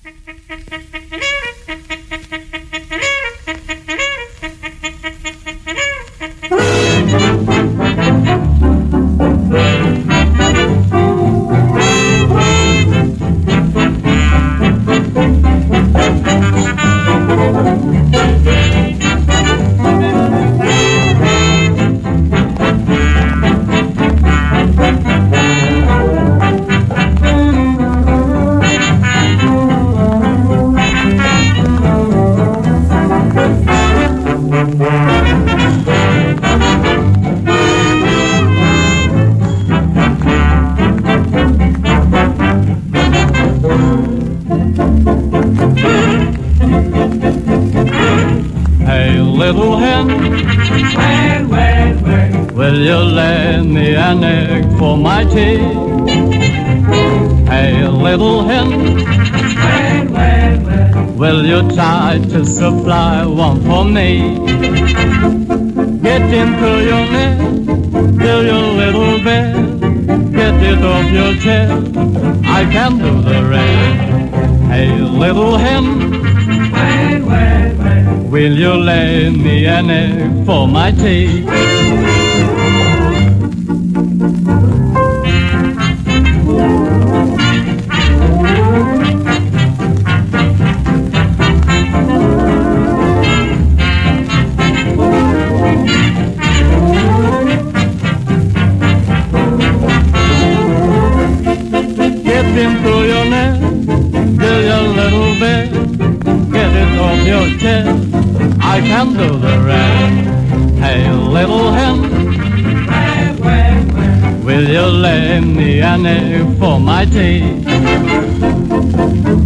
Hey, little hen, will you lay me an egg for my tea? Hey, little hen, will you try to supply one for me? Get into your nest, build your little bed, get it off your chest, I can do the rest. Hey, little hen, will you lay me an egg for my tea? Get into your nest, build your little bed, get it off your chest, I can do the rest. Hey, little hen, will you lay me an egg for my tea?